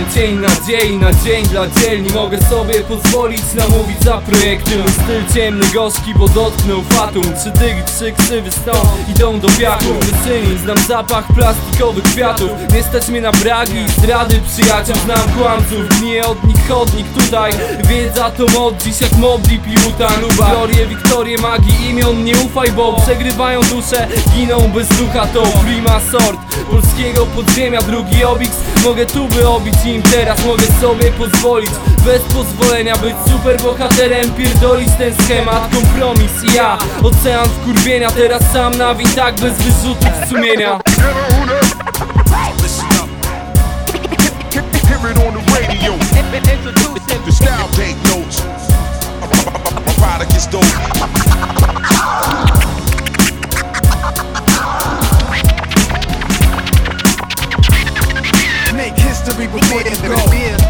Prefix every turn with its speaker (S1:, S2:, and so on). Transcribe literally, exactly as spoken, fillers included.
S1: Jeden cień nadziei na dzień dla dzielni. Mogę sobie pozwolić namówić za projekty. Mój styl ciemny, gorzki, bo dotknął fatum. Trzy dygi, trzy ksywy stąd idą do piachu. Wysynin, znam zapach plastikowych kwiatów. Nie stać mnie na bragi i zdrady przyjaciół. Znam kłamców, gniję od nich chodnik tutaj. Wiedza to mod, dziś jak modli piłuta nuba. Glorie, wiktorie, magii imion, nie ufaj, bo przegrywają dusze, giną bez ducha. To prima sort polskiego podziemia, drugi obiks. Mogę tu wyobić im teraz, mogę sobie pozwolić bez pozwolenia być super bohaterem, pierdolić ten schemat, kompromis i ja ocean wkurwienia, teraz sam na win, tak bez wyrzutów sumienia.
S2: Make history before you go.